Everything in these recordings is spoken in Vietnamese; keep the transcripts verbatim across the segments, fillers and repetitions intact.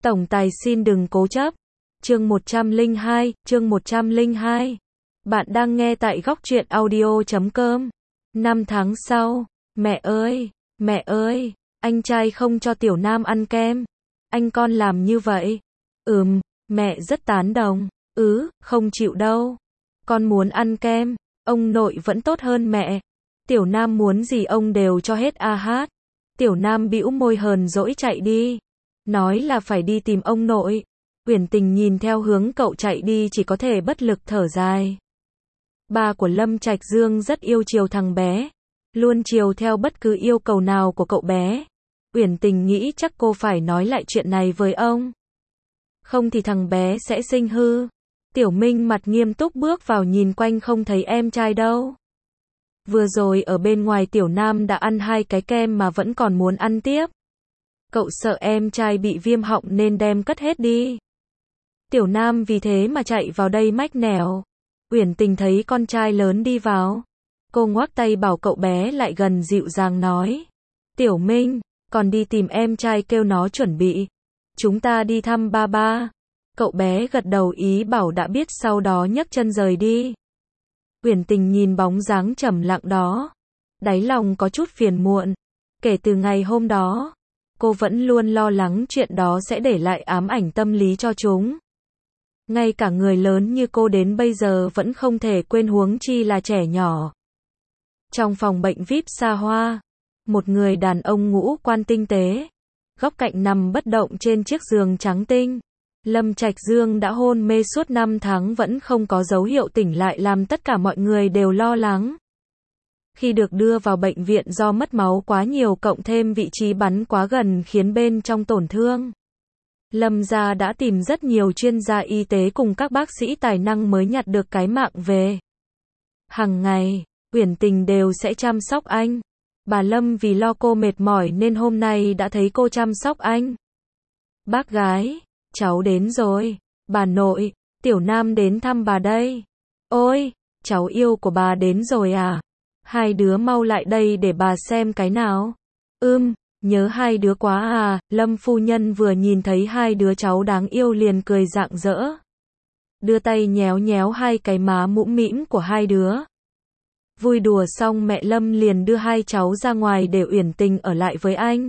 Tổng tài xin đừng cố chấp. Chương một trăm lẻ hai, chương một trăm lẻ hai. Bạn đang nghe tại góc truyện audio chấm com. Năm tháng sau, mẹ ơi, mẹ ơi, anh trai không cho Tiểu Nam ăn kem. Anh con làm như vậy. Ừm, mẹ rất tán đồng. Ừ, không chịu đâu. Con muốn ăn kem, ông nội vẫn tốt hơn mẹ. Tiểu Nam muốn gì ông đều cho hết a hát. Tiểu Nam bĩu môi hờn dỗi chạy đi. Nói là phải đi tìm ông nội. Uyển Tình nhìn theo hướng cậu chạy đi chỉ có thể bất lực thở dài. Ba của Lâm Trạch Dương rất yêu chiều thằng bé, luôn chiều theo bất cứ yêu cầu nào của cậu bé. Uyển Tình nghĩ chắc cô phải nói lại chuyện này với ông. Không thì thằng bé sẽ sinh hư. Tiểu Minh mặt nghiêm túc bước vào nhìn quanh không thấy em trai đâu. Vừa rồi ở bên ngoài Tiểu Nam đã ăn hai cái kem mà vẫn còn muốn ăn tiếp. Cậu sợ em trai bị viêm họng nên đem cất hết đi. Tiểu Nam vì thế mà chạy vào đây mách nẻo. Uyển Tình thấy con trai lớn đi vào. Cô ngoắc tay bảo cậu bé lại gần dịu dàng nói. Tiểu Minh, còn đi tìm em trai kêu nó chuẩn bị. Chúng ta đi thăm ba ba. Cậu bé gật đầu ý bảo đã biết sau đó nhấc chân rời đi. Uyển Tình nhìn bóng dáng trầm lặng đó. Đáy lòng có chút phiền muộn. Kể từ ngày hôm đó, cô vẫn luôn lo lắng chuyện đó sẽ để lại ám ảnh tâm lý cho chúng. Ngay cả người lớn như cô đến bây giờ vẫn không thể quên huống chi là trẻ nhỏ. Trong phòng bệnh vi ai pi xa hoa, một người đàn ông ngũ quan tinh tế, góc cạnh nằm bất động trên chiếc giường trắng tinh. Lâm Trạch Dương đã hôn mê suốt năm tháng vẫn không có dấu hiệu tỉnh lại làm tất cả mọi người đều lo lắng. Khi được đưa vào bệnh viện do mất máu quá nhiều cộng thêm vị trí bắn quá gần khiến bên trong tổn thương. Lâm gia đã tìm rất nhiều chuyên gia y tế cùng các bác sĩ tài năng mới nhặt được cái mạng về. Hằng ngày, Uyển Tình đều sẽ chăm sóc anh. Bà Lâm vì lo cô mệt mỏi nên hôm nay đã thấy cô chăm sóc anh. Bác gái, cháu đến rồi. Bà nội, Tiểu Nam đến thăm bà đây. Ôi, cháu yêu của bà đến rồi à? Hai đứa mau lại đây để bà xem cái nào. Ưm, nhớ hai đứa quá à. Lâm phu nhân vừa nhìn thấy hai đứa cháu đáng yêu liền cười rạng rỡ. Đưa tay nhéo nhéo hai cái má mũm mĩm của hai đứa. Vui đùa xong mẹ Lâm liền đưa hai cháu ra ngoài để Uyển Tình ở lại với anh.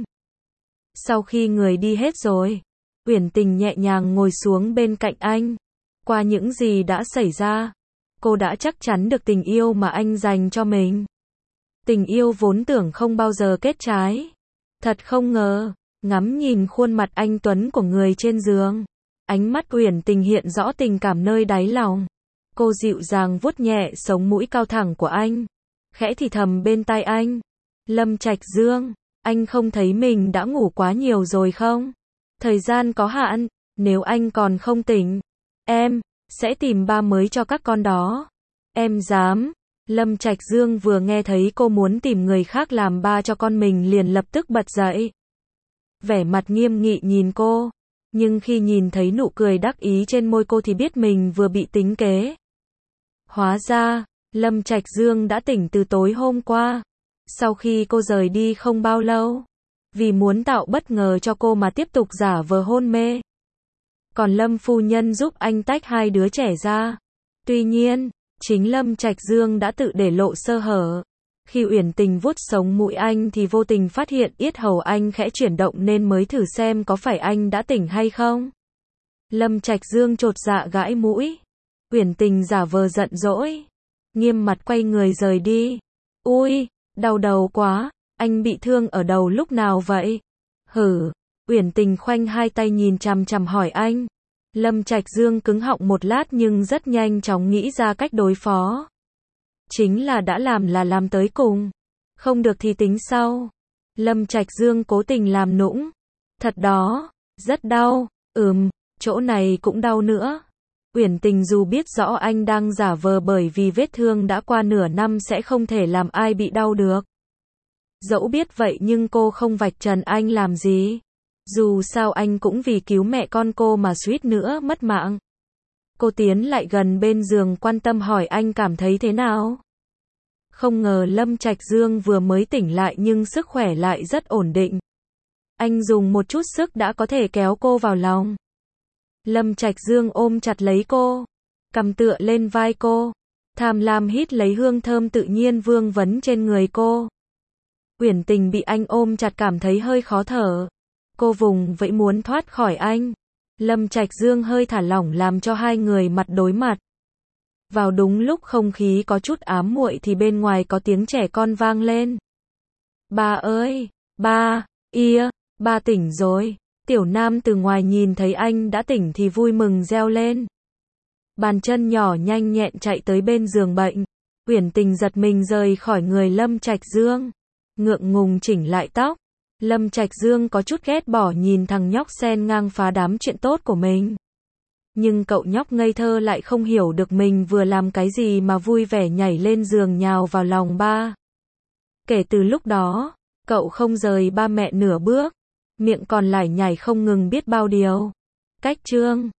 Sau khi người đi hết rồi, Uyển Tình nhẹ nhàng ngồi xuống bên cạnh anh. Qua những gì đã xảy ra, cô đã chắc chắn được tình yêu mà anh dành cho mình. Tình yêu vốn tưởng không bao giờ kết trái. Thật không ngờ, ngắm nhìn khuôn mặt anh tuấn của người trên giường. Ánh mắt Uyển Tình hiện rõ tình cảm nơi đáy lòng. Cô dịu dàng vuốt nhẹ sống mũi cao thẳng của anh. Khẽ thì thầm bên tai anh. Lâm Trạch Dương, anh không thấy mình đã ngủ quá nhiều rồi không? Thời gian có hạn, nếu anh còn không tỉnh, em sẽ tìm ba mới cho các con đó. Em dám. Lâm Trạch Dương vừa nghe thấy cô muốn tìm người khác làm ba cho con mình liền lập tức bật dậy. Vẻ mặt nghiêm nghị nhìn cô, nhưng khi nhìn thấy nụ cười đắc ý trên môi cô thì biết mình vừa bị tính kế. Hóa ra, Lâm Trạch Dương đã tỉnh từ tối hôm qua, sau khi cô rời đi không bao lâu, vì muốn tạo bất ngờ cho cô mà tiếp tục giả vờ hôn mê. Còn Lâm phu nhân giúp anh tách hai đứa trẻ ra. Tuy nhiên, chính Lâm Trạch Dương đã tự để lộ sơ hở. Khi Uyển Tình vuốt sống mũi anh thì vô tình phát hiện yết hầu anh khẽ chuyển động nên mới thử xem có phải anh đã tỉnh hay không. Lâm Trạch Dương chột dạ gãi mũi. Uyển Tình giả vờ giận dỗi, nghiêm mặt quay người rời đi. Ui, đau đầu quá, anh bị thương ở đầu lúc nào vậy? Hử, Uyển Tình khoanh hai tay nhìn chằm chằm hỏi anh. Lâm Trạch Dương cứng họng một lát nhưng rất nhanh chóng nghĩ ra cách đối phó. Chính là đã làm là làm tới cùng. Không được thì tính sau. Lâm Trạch Dương cố tình làm nũng. Thật đó, rất đau. Ừm, chỗ này cũng đau nữa. Uyển Tình dù biết rõ anh đang giả vờ bởi vì vết thương đã qua nửa năm sẽ không thể làm ai bị đau được. Dẫu biết vậy nhưng cô không vạch trần anh làm gì. Dù sao anh cũng vì cứu mẹ con cô mà suýt nữa mất mạng. Cô tiến lại gần bên giường quan tâm hỏi anh cảm thấy thế nào. Không ngờ Lâm Trạch Dương vừa mới tỉnh lại nhưng sức khỏe lại rất ổn định. Anh dùng một chút sức đã có thể kéo cô vào lòng. Lâm Trạch Dương ôm chặt lấy cô, cầm tựa lên vai cô, tham lam hít lấy hương thơm tự nhiên vương vấn trên người cô. Uyển Tình bị anh ôm chặt cảm thấy hơi khó thở. Cô vùng vẫy muốn thoát khỏi anh. Lâm Trạch Dương hơi thả lỏng làm cho hai người mặt đối mặt. Vào đúng lúc không khí có chút ám muội thì bên ngoài có tiếng trẻ con vang lên. Ba ơi, ba, ia, ba tỉnh rồi. Tiểu Nam từ ngoài nhìn thấy anh đã tỉnh thì vui mừng reo lên. Bàn chân nhỏ nhanh nhẹn chạy tới bên giường bệnh. Uyển Tình giật mình rời khỏi người Lâm Trạch Dương. Ngượng ngùng chỉnh lại tóc. Lâm Trạch Dương có chút ghét bỏ nhìn thằng nhóc xen ngang phá đám chuyện tốt của mình. Nhưng cậu nhóc ngây thơ lại không hiểu được mình vừa làm cái gì mà vui vẻ nhảy lên giường nhào vào lòng ba. Kể từ lúc đó, cậu không rời ba mẹ nửa bước, miệng còn lải nhải không ngừng biết bao điều. Cách chương